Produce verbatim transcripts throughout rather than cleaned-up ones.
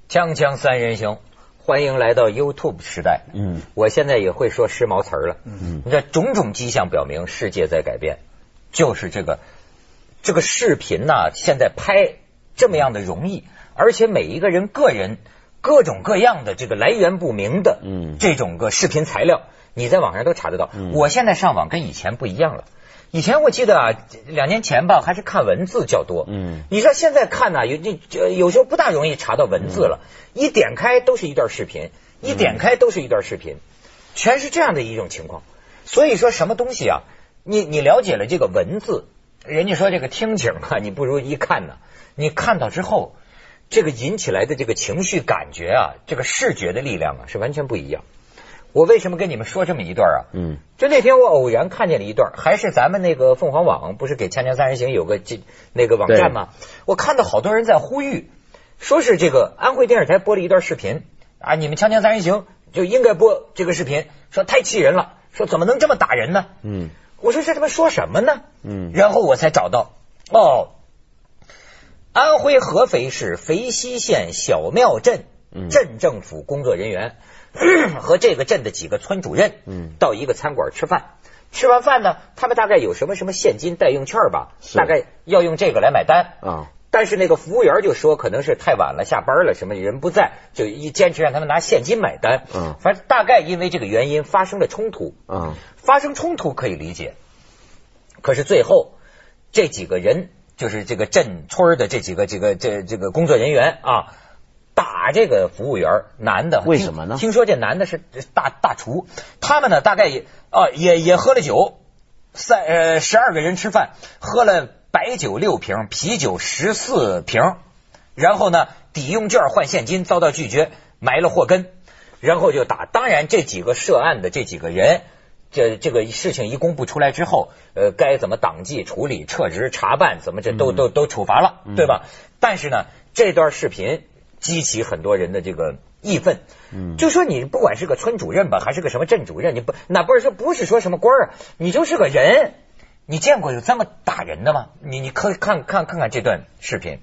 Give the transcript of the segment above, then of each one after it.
锵锵三人行，欢迎来到 YouTube 时代。嗯，我现在也会说时髦词儿了。嗯，你这种种迹象表明世界在改变，就是这个这个视频呢、啊，现在拍这么样的容易，而且每一个人个人各种各样的这个来源不明的，嗯，这种个视频材料，你在网上都查得到。嗯、我现在上网跟以前不一样了。以前我记得啊，两年前吧，还是看文字较多。嗯，你说现在看呢、啊，有这有时候不大容易查到文字了，嗯、一点开都是一段视频，一点开都是一段视频，全是这样的一种情况。所以说什么东西啊，你你了解了这个文字，人家说这个听景啊，你不如一看呢。你看到之后，这个引起来的这个情绪感觉啊，这个视觉的力量啊，是完全不一样。我为什么跟你们说这么一段啊？嗯，就那天我偶然看见了一段，还是咱们那个凤凰网不是给锵锵三人行有个这那个网站吗？我看到好多人在呼吁，说是这个安徽电视台播了一段视频啊，你们锵锵三人行就应该播这个视频，说太气人了，说怎么能这么打人呢？嗯，我说这他妈说什么呢？嗯，然后我才找到哦，安徽合肥市肥西县小庙镇镇政府工作人员。和这个镇的几个村主任，嗯，到一个餐馆吃饭，吃完饭呢，他们大概有什么什么现金代用券吧，大概要用这个来买单啊。但是那个服务员就说可能是太晚了，下班了，什么人不在，就一坚持让他们拿现金买单。嗯，反正大概因为这个原因发生了冲突。嗯，发生冲突可以理解，可是最后这几个人就是这个镇村的这几个这个这这个工作人员啊。打这个服务员男的， 为什么呢？ 听说这男的是大大厨，他们呢大概也啊也也喝了酒，三呃十二个人吃饭，喝了白酒六瓶，啤酒十四瓶，然后呢抵用券换现金遭到拒绝，埋了祸根，然后就打。当然这几个涉案的这几个人，这这个事情一公布出来之后，呃该怎么党纪处理、撤职、查办，怎么这都都都处罚了，对吧？但是呢这段视频激起很多人的这个义愤，嗯，就说你不管是个村主任吧，还是个什么镇主任，你不那不是说不是说什么官啊，你就是个人，你见过有这么打人的吗？你你可以看看看看这段视频，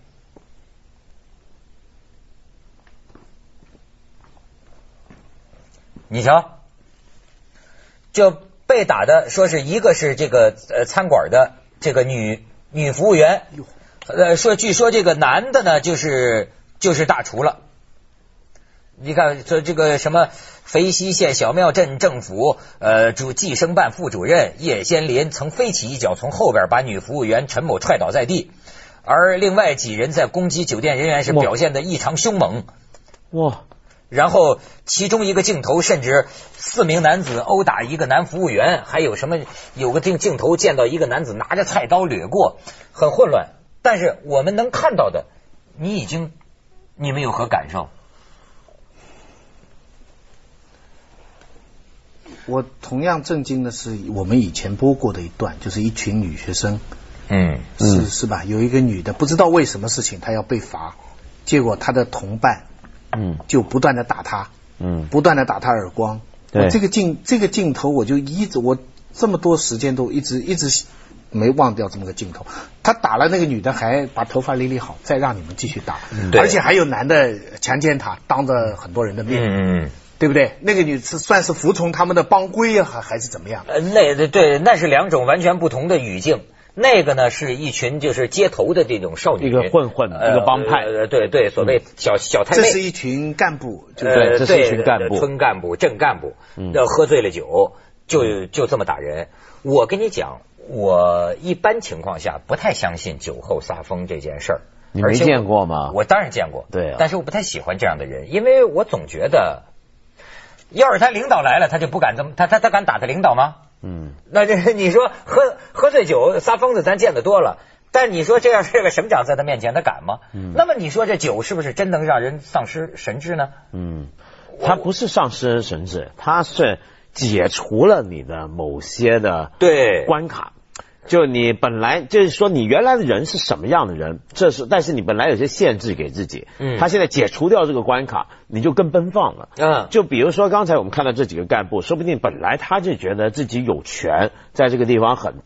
你瞧，就被打的说是一个是这个呃餐馆的这个女女服务员，呃说据说这个男的呢就是。就是大厨了，你看这这个什么肥西县小庙镇政府呃主计生办副主任叶先林曾飞起一脚从后边把女服务员陈某踹倒在地，而另外几人在攻击酒店人员时表现得异常凶猛。哇！然后其中一个镜头甚至四名男子殴打一个男服务员，还有什么有个镜镜头见到一个男子拿着菜刀掠过，很混乱。但是我们能看到的，你已经。你们有何感受？ 我同样震惊的是，我们以前播过的一段，就是一群女学生，嗯，是是吧？有一个女的不知道为什么事情，她要被罚，结果她的同伴，嗯，就不断的打她，嗯，不断的打她耳光。对，这个镜这个镜头，我就一直我这么多时间都一直一直。没忘掉这么个镜头，他打了那个女的，还把头发理理好，再让你们继续打，嗯、而且还有男的强奸她，当着很多人的面，嗯，对不对？那个女是算是服从他们的帮规啊，还还是怎么样？ 呃，那对，那是两种完全不同的语境。那个呢，是一群就是街头的这种少女， 一个混混，呃、一个帮派， 呃，对对，所谓小、嗯、小太妹。 这是一群干部， 就对，呃、这是一群干部，村干部、镇干部，嗯，喝醉了酒就就这么打人。我跟你讲。我一般情况下不太相信酒后撒疯这件事儿， 你没见过吗？ 我当然见过， 对、啊， 但是我不太喜欢这样的人，因为我总觉得，要是他领导来了，他就不敢这么，他他他敢打他领导吗？嗯，那这你说喝喝醉酒撒疯子咱见得多了，但你说这要是个省长在他面前，他敢吗？嗯，那么你说这酒是不是真能让人丧失神智呢？ 嗯，他不是丧失神智，他是解除了你的某些的对关卡。就你本来就是说你原来的人是什么样的人，这是但是你本来有些限制给自己，嗯，他现在解除掉这个关卡，你就更奔放了，嗯，就比如说刚才我们看到这几个干部，说不定本来他就觉得自己有权，在这个地方很大，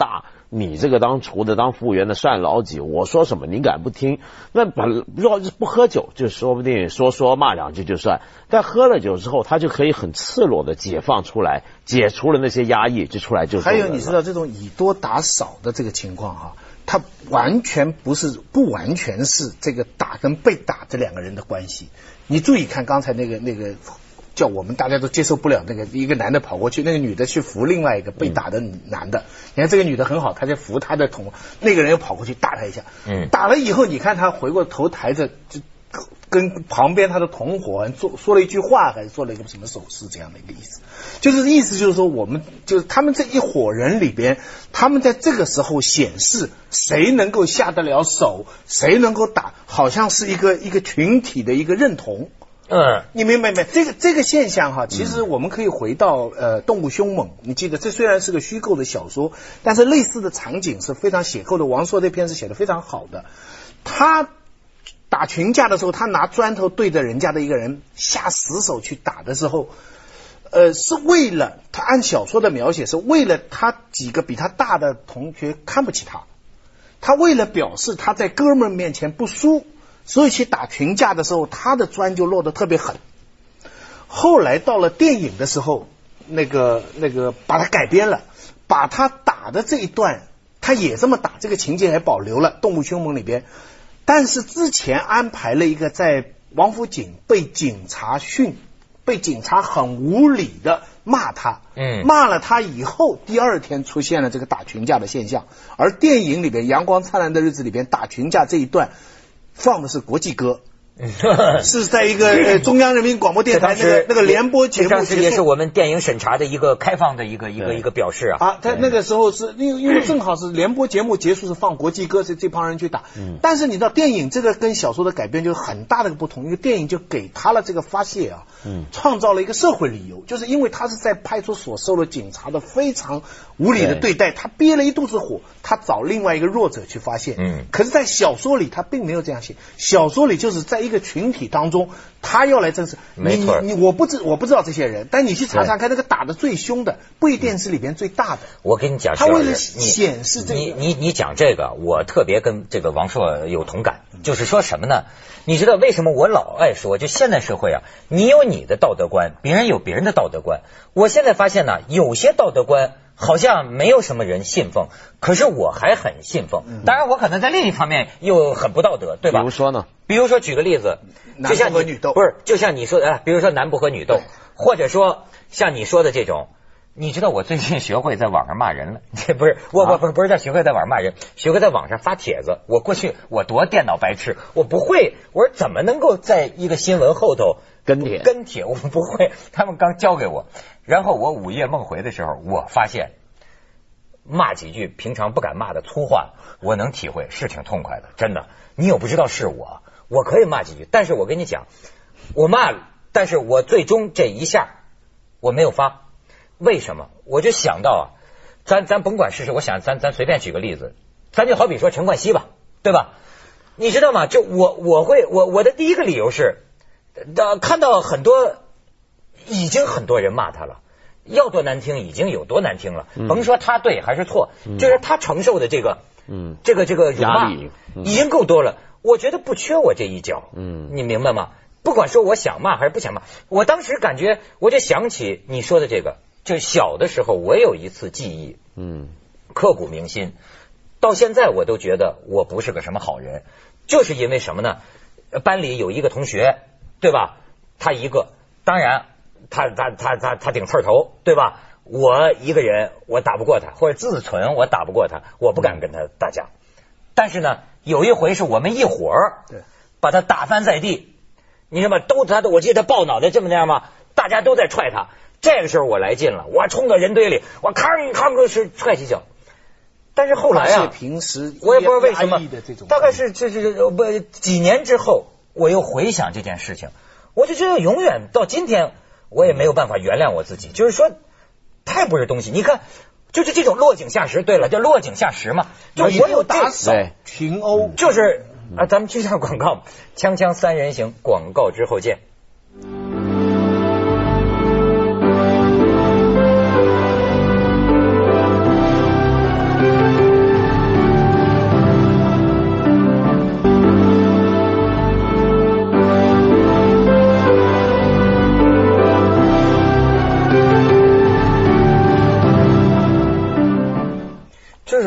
你这个当厨的、当服务员的算老几？我说什么你敢不听？那本要是不喝酒，就说不定说说骂两句就算。但喝了酒之后，他就可以很赤裸的解放出来，解除了那些压抑，就出来就。 还有你知道这种以多打少的这个情况哈、啊，它完全不是不完全是这个打跟被打这两个人的关系。你注意看刚才那个那个。叫我们大家都接受不了那个一个男的跑过去，那个女的去扶另外一个被打的男的。嗯、你看这个女的很好，她就扶他的同，那个人又跑过去打他一下。嗯，打了以后，你看他回过头抬着，就跟旁边他的同伙做说了一句话，还是做了一个什么手势，这样的一个意思。就是意思就是说，我们就是他们这一伙人里边，他们在这个时候显示谁能够下得了手，谁能够打，好像是一个一个群体的一个认同。嗯，你明白没？这个这个现象哈，其实我们可以回到呃《动物凶猛》，你记得这虽然是个虚构的小说，但是类似的场景是非常写构的。王朔这篇是写的非常好的。他打群架的时候，他拿砖头对着人家的一个人下死手去打的时候，呃，是为了他按小说的描写，是为了他几个比他大的同学看不起他，他为了表示他在哥们面前不输。所以去打群架的时候，他的砖就落得特别狠。后来到了电影的时候，那个那个把它改编了，把他打的这一段，他也这么打，这个情节还保留了《动物凶猛》里边。但是之前安排了一个在王府井被警察训，被警察很无理的骂他，嗯，骂了他以后，第二天出现了这个打群架的现象。而电影里边《阳光灿烂的日子》里边打群架这一段。放的是国际歌，是在一个、呃、中央人民广播电台那个那个联播节目， 当时也是我们电影审查的一个开放的一个一个一个表示啊。 啊，他那个时候是因为因为正好是联播节目结束是放国际歌，是这帮人去打。嗯，但是你知道电影这个跟小说的改编就很大的一个不同，因为电影就给他了这个发泄啊，嗯，创造了一个社会理由，就是因为他是在派出所受了警察的非常无理的对待，他憋了一肚子火，他找另外一个弱者去发泄。嗯，可是，在小说里他并没有这样写，小说里就是在一个群体当中，他要来正视。 没错， 你你我不知我不知道这些人，但你去查查看，那个打的最凶的不一定是里边最大的。 我跟你讲， 他为了显示这个， 你你你讲这个，我特别跟这个王朔有同感，就是说什么呢？你知道为什么我老爱说，就现在社会啊，你有你的道德观，别人有别人的道德观。我现在发现呢，有些道德观好像没有什么人信奉，可是我还很信奉。当然，我可能在另一方面又很不道德，对吧？ 比如说呢？ 比如说举个例子，就像男不和女斗， 不是，就像你说的，比如说男不和女斗，或者说像你说的这种。你知道我最近学会在网上骂人了，这不是我我不是不是在学会在网上骂人，学会在网上发帖子。我过去我多电脑白痴，我不会，我说怎么能够在一个新闻后头跟帖跟帖，我不会。他们刚教给我，然后我午夜梦回的时候，我发现骂几句平常不敢骂的粗话，我能体会，是挺痛快的，真的。你又不知道是我，我可以骂几句，但是我跟你讲，我骂了，但是我最终这一下我没有发。为什么？我就想到啊，咱咱甭管是谁，我想咱咱随便举个例子，咱就好比说陈冠希吧，对吧？你知道吗？就我我会我我的第一个理由是，呃，看到很多已经很多人骂他了，要多难听已经有多难听了，嗯、甭说他对还是错，嗯、就是他承受的这个嗯这个这个辱骂已经够多了，我觉得不缺我这一脚，嗯，你明白吗？不管说我想骂还是不想骂，我当时感觉我就想起你说的这个。就小的时候，我有一次记忆，嗯，刻骨铭心，到现在我都觉得我不是个什么好人，就是因为什么呢？班里有一个同学，对吧？他一个，当然他他他他他顶刺头，对吧？我一个人我打不过他，或者自存我打不过他，我不敢跟他打架。但是呢，有一回是我们一伙儿把他打翻在地，你知道吗？都他的，我记得他抱脑袋这么那样吗？大家都在踹他。这个时候我来劲了，我冲到人堆里，我咔咔个是踹几脚。但是后来啊， 平时我也不知道为什么，大概是这是不几年之后，我又回想这件事情，我就觉得永远到今天我也没有办法原谅我自己，就是说太不是东西。你看，就是这种落井下石，对了，叫落井下石嘛，就我有打扫群殴， 就是啊，咱们去下广告，锵锵三人行，广告之后见。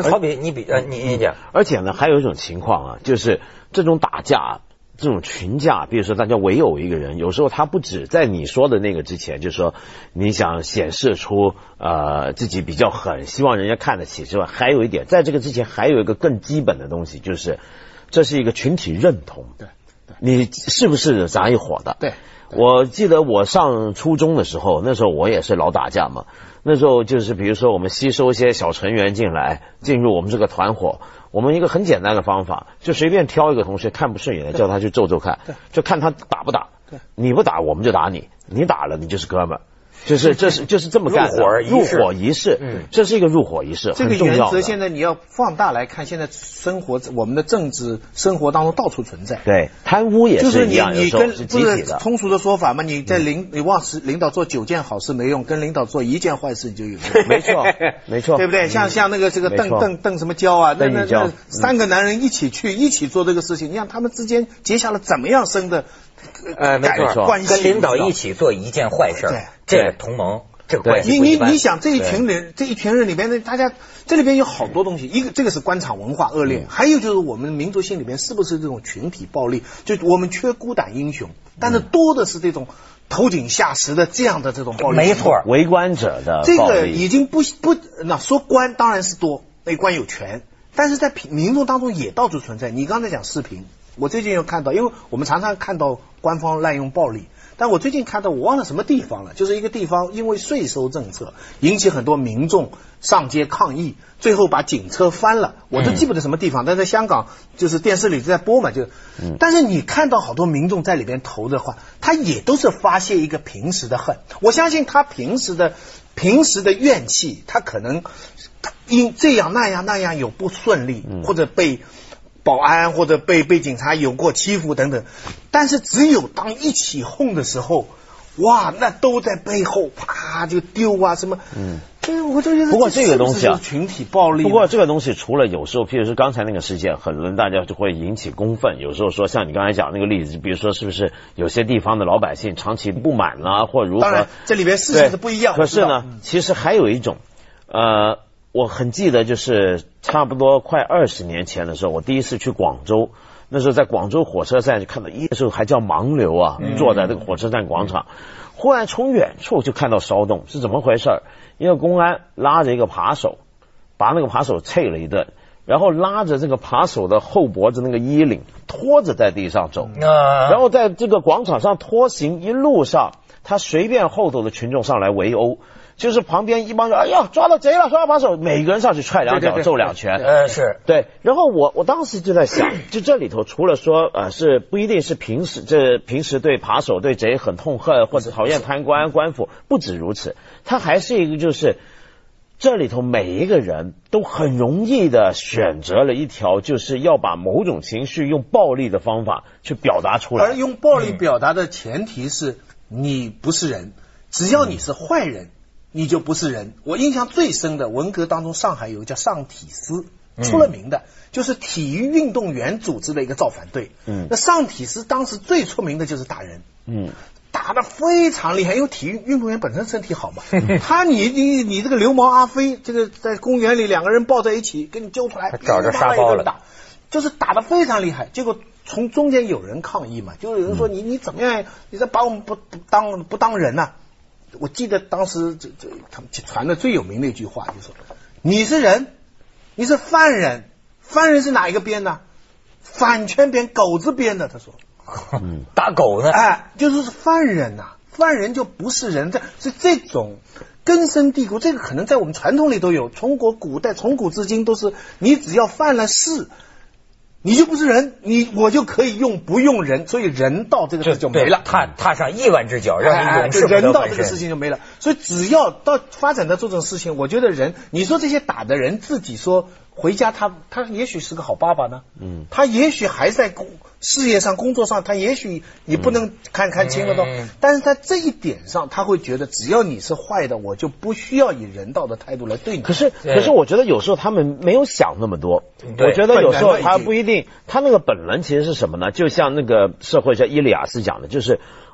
好比你比呃你你讲， 而且呢，还有一种情况啊，就是这种打架。这种群架，比如说大家围殴一个人，有时候他不止在你说的那个之前，就是说你想显示出呃自己比较狠，希望人家看得起之外，还有一点，在这个之前还有一个更基本的东西，就是这是一个群体认同。 对，对你是不是咱一伙的？ 对， 我记得我上初中的时候，那时候我也是老打架嘛。那时候就是比如说我们吸收一些小成员进来，进入我们这个团伙。我们一个很简单的方法，就随便挑一个同学看不顺眼的，叫他去揍揍看，就看他打不打。你不打，我们就打你；你打了，你就是哥们儿。就是这是就是这么干的。 入伙入伙仪式，嗯，这是一个入伙仪式， 这个原则现在你要放大来看，现在生活我们的政治生活当中到处存在。 对，贪污也是一样， 就是你你跟是不是通俗的说法嘛？你在领你望是领导做九件好事没用，跟领导做一件坏事你就有用。 没错，没错， 对不对？像像那个这个邓邓邓什么娇啊，那那那三个男人一起去一起做这个事情，你看他们之间结下了怎么样深的呃没错关系？跟领导一起做一件坏事，这个同盟。这个关系你你你想这一群人这一群人里边的大家这里边有好多东西，一个这个是官场文化恶劣，嗯、还有就是我们民族性里边是不是这种群体暴力？就我们缺孤胆英雄，但是多的是这种投井下石的这样的这种暴力。 没错， 围观者的这个已经不不那说官当然是多，那官有权，但是在民众当中也到处存在。你刚才讲视频，我最近又看到，因为我们常常看到官方滥用暴力。但我最近看到，我忘了什么地方了，就是一个地方因为税收政策引起很多民众上街抗议，最后把警车翻了，我都记不得什么地方，但在香港就是电视里在播嘛，就，但是你看到好多民众在里边投的话，他也都是发泄一个平时的恨，我相信他平时的平时的怨气，他可能因这样那样那样有不顺利，或者被保安或者被被警察有过欺负等等，但是只有当一起哄的时候，哇，那都在背后啪就丢啊什么，嗯，我就觉得不过这个东西啊， 群体暴力。 不过这个东西除了有时候，譬如说刚才那个事件，很多人大家就会引起公愤。有时候说像你刚才讲那个例子，比如说是不是有些地方的老百姓长期不满啦，或如何？ 当然，这里边事情是不一样。 可是呢，其实还有一种，呃。我很记得，就是差不多快二十年前的时候，我第一次去广州，那时候在广州火车站就看到，那时候还叫盲流啊，坐在这个火车站广场，忽然从远处就看到骚动，是怎么回事？一个公安拉着一个扒手，把那个扒手啐了一顿，然后拉着这个扒手的后脖子那个衣领拖着在地上走，然后在这个广场上拖行，一路上他随便后头的群众上来围殴。就是旁边一帮人，哎呀，抓到贼了，抓到把手，每个人上去踹两脚，揍两拳。 呃，是对。然后我我当时就在想，就这里头除了说呃是不一定是平时这平时对扒手对贼很痛恨或者讨厌贪官官府，不止如此，他还是一个就是这里头每一个人都很容易的选择了一条，就是要把某种情绪用暴力的方法去表达出来， 而用暴力表达的前提是你不是人，只要你是坏人。你就不是人。我印象最深的，文革当中上海有一个叫上体司，出了名的，嗯、就是体育运动员组织的一个造反队。嗯，那上体司当时最出名的就是打人，嗯，打得非常厉害，因为体育运动员本身身体好嘛。他你你你这个流氓阿飞，这个在公园里两个人抱在一起，给你揪出来， 找着沙包了， 打，就是打得非常厉害。结果从中间有人抗议嘛，就有人说你你怎么样，你这把我们不不当不当人呐、啊？我记得当时这这他们传的最有名的一句话，就是说你是人，你是犯人，犯人是哪一个编呢？反圈编，狗字编的。他说， 打狗呢？ 哎，就是犯人呐、啊，犯人就不是人，这是这种根深蒂固，这个可能在我们传统里都有，中国古代从古至今都是，你只要犯了事。你就不是人，你我就可以用不用人，所以人道这个事就没了， 踏踏上亿万只脚，让你永世不得人道这个事情就没了。所以只要到发展到这种事情，我觉得人，你说这些打的人自己说回家他，他他也许是个好爸爸呢，嗯，他也许还在工事业上、工作上，他也许你不能看看清了都，嗯、但是在这一点上，他会觉得只要你是坏的，我就不需要以人道的态度来对你。 可是，可是我觉得有时候他们没有想那么多，我觉得有时候他不一定。他那个本能其实是什么呢？就像那个社会学伊利亚斯讲的，就是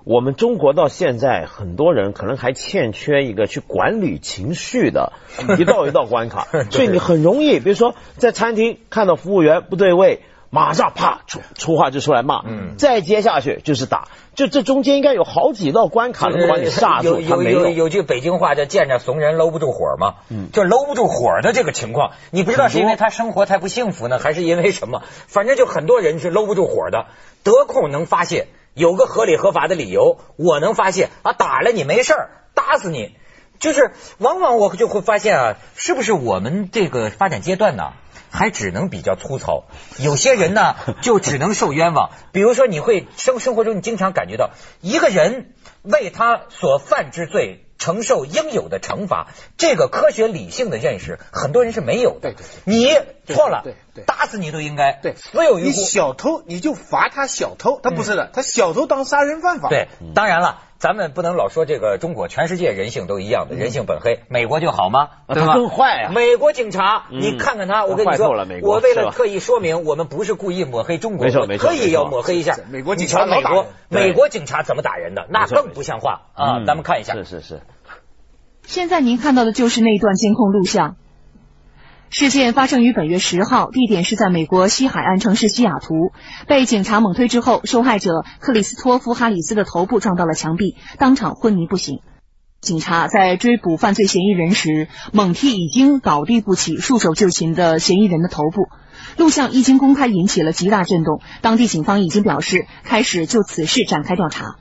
我们中国到现在很多人可能还欠缺一个去管理情绪的一道一道关卡，所以你很容易，比如说在餐厅看到服务员不对位，马上啪出出话就出来骂，嗯，再接下去就是打，就这中间应该有好几道关卡能把你刹住。 有有有有句北京话叫见着怂人搂不住火嘛，嗯，就搂不住火的这个情况，你不知道是因为他生活太不幸福呢，还是因为什么？反正就很多人是搂不住火的，得空能发泄。有个合理合法的理由，我能发现啊，打了你没事儿，打死你，就是往往我就会发现啊，是不是我们这个发展阶段呢，还只能比较粗糙，有些人呢就只能受冤枉。比如说，你会生生活中你经常感觉到，一个人为他所犯之罪承受应有的惩罚，这个科学理性的认识，很多人是没有的。 对对， 你错了，对对，打死你都应该。 对， 死有余辜。 你小偷你就罚他小偷，他不是的，他小偷当杀人犯法。 对，当然了。咱们不能老说这个中国，全世界人性都一样的，人性本黑。美国就好吗？对吧？ 更坏啊！ 美国警察，你看看他，我跟你说，我为了特意说明，我们不是故意抹黑中国， 没错没错， 可以要抹黑一下。 美国警察美国美国警察怎么打人的，那更不像话啊！咱们看一下。 是是是。 现在您看到的就是那段监控录像。事件发生于本月十号，地点是在美国西海岸城市西雅图。被警察猛推之后，受害者克里斯托夫·哈里斯的头部撞到了墙壁，当场昏迷不醒。警察在追捕犯罪嫌疑人时，猛踢已经倒地不起、束手就擒的嫌疑人的头部。录像一经公开，引起了极大震动。当地警方已经表示，开始就此事展开调查。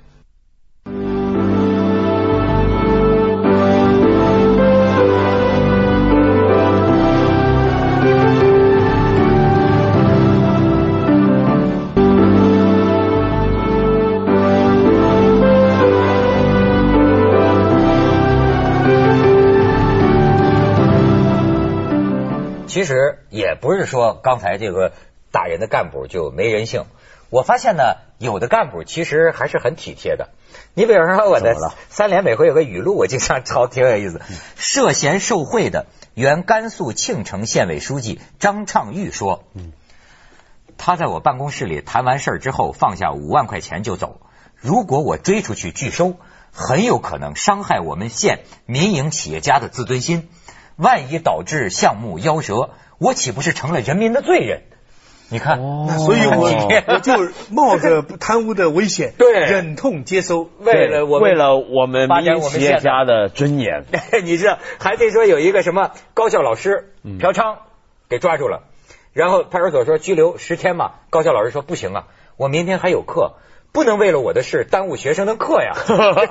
其实也不是说刚才这个打人的干部就没人性，我发现呢，有的干部其实还是很体贴的。你比如说我的三联每回有个语录，我经常抄，挺有意思。涉嫌受贿的原甘肃庆城县委书记张畅玉说，他在我办公室里谈完事儿之后放下五万块钱就走，如果我追出去拒收，很有可能伤害我们县民营企业家的自尊心，万一导致项目夭折，我岂不是成了人民的罪人？你看， 哦、那所以我我就冒着贪污的危险， 对， 忍痛接收， 为了我为了我们民营企业家的尊严。 你知道，还得说有一个什么高校老师嫖娼给抓住了，然后派出所说拘留十天嘛，高校老师说不行啊，我明天还有课。不能为了我的事耽误学生的课呀！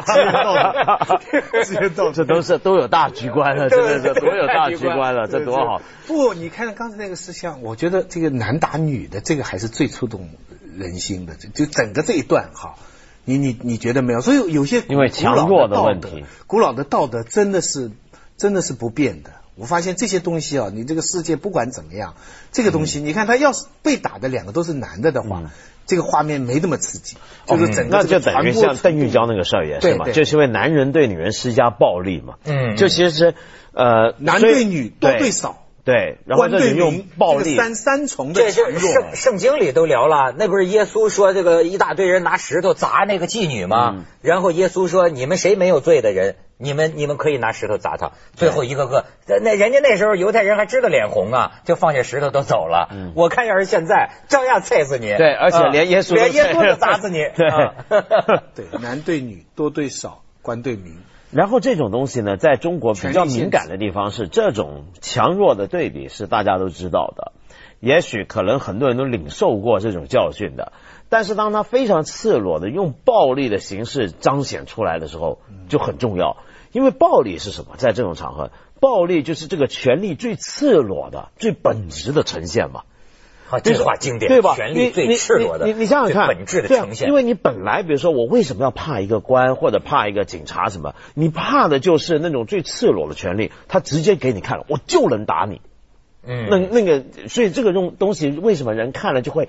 这都是都有大局观了，真的是多有大局观了，这多好！ 不，你看刚才那个事项，我觉得这个男打女的这个还是最触动人心的，就整个这一段哈，你你你觉得没有？所以有些因为强弱的问题， 古老的道德真的是真的是不变的。我发现这些东西啊，你这个世界不管怎么样，这个东西，你看他要是被打的两个都是男的的话。嗯，这个画面没那么刺激，就是整个、 嗯、那就等于像邓玉娇那个事儿也是嘛，就是因为男人对女人施加暴力嘛，嗯，就其实呃男对女多对少， 对，然后这就用暴力、 这个、三三重的强弱， 圣圣经里都聊了，那不是耶稣说这个一大堆人拿石头砸那个妓女吗？嗯、然后耶稣说你们谁没有罪的人，你们你们可以拿石头砸他，最后一个个那人家那时候犹太人还知道脸红啊，就放下石头都走了。嗯、我看要是现在照样踩死你， 对，而且连耶稣、 呃、连耶稣都砸死你， 对、 啊、 对，男对女，多对少，官对民。 然后这种东西呢，在中国比较敏感的地方是这种强弱的对比是大家都知道的，也许可能很多人都领受过这种教训的，但是当他非常赤裸的用暴力的形式彰显出来的时候就很重要，因为暴力是什么？在这种场合，暴力就是这个权力最赤裸的最本质的呈现嘛。 啊，这话经典， 对吧？ 权力最赤裸的， 你你你想想看， 本质的呈现。 因为你本来，比如说，我为什么要怕一个官或者怕一个警察什么？你怕的就是那种最赤裸的权力，他直接给你看了，我就能打你。嗯，那那个，所以这个东东西，为什么人看了就会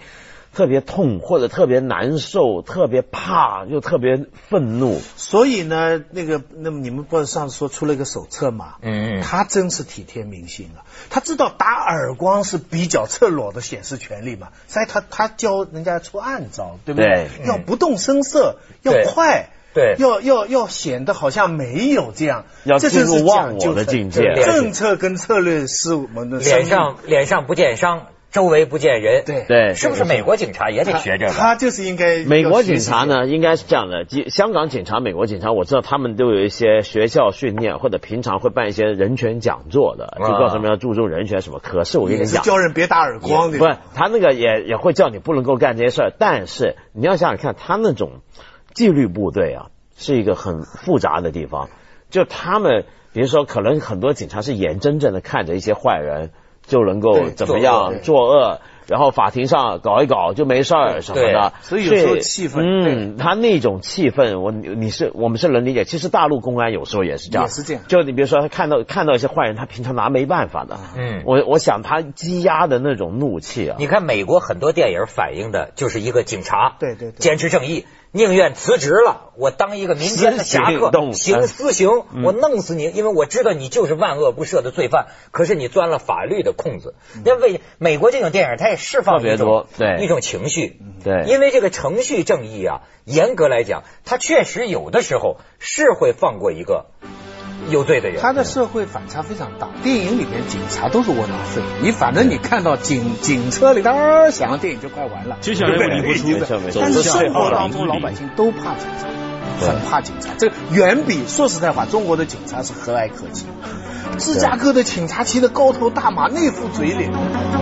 特别痛或者特别难受，特别怕又特别愤怒。 所以呢，那个那么你们不是上次说出了一个手册嘛？嗯，他真是体贴民心啊，他知道打耳光是比较赤裸的显示权利嘛，所以他他教人家出暗招，对不对？对，要不动声色，要快。 对， 要要要显得好像没有这样， 要进入忘我的境界。 政策跟策略是我们的脸上脸上不见伤，周围不见人。 对对， 是不是美国警察也得学这个？ 他就是应该。 美国警察呢，应该是这样的。香港警察、美国警察，我知道他们都有一些学校训练，或者平常会办一些人权讲座的，就告诉他们要注重人权什么。可是我跟你讲， 教人别打耳光的， 不是他那个也也会叫你不能够干这些事儿。但是你要想想看，他那种纪律部队啊。是一个很复杂的地方，就他们，比如说，可能很多警察是眼睁睁的看着一些坏人就能够怎么样作恶，然后法庭上搞一搞就没事儿什么的， 所以有时候气氛， 嗯，他那种气氛，我你是我们是能理解。其实大陆公安有时候也是这样， 也是这样。 就你比如说，他看到看到一些坏人，他平常拿没办法的，嗯，我我想他积压的那种怒气啊， 你看美国很多电影反映的就是一个警察， 对对对， 坚持正义。宁愿辞职了，我当一个民间的侠客，行私刑，嗯、我弄死你，因为我知道你就是万恶不赦的罪犯。可是你钻了法律的空子。那、嗯、为美国这种电影，它也释放一种对一种情绪， 对， 因为这个程序正义啊，严格来讲，它确实有的时候是会放过一个有罪的人。 他的社会反差非常大，电影里面警察都是窝囊废，你反正你看到警警车里当响，电影就快完了。 接下来为你播出， 但是生活当中老百姓都怕警察，很怕警察，这个远比说实在话，中国的警察是和蔼可亲。芝加哥的警察骑着高头大马，那副嘴脸。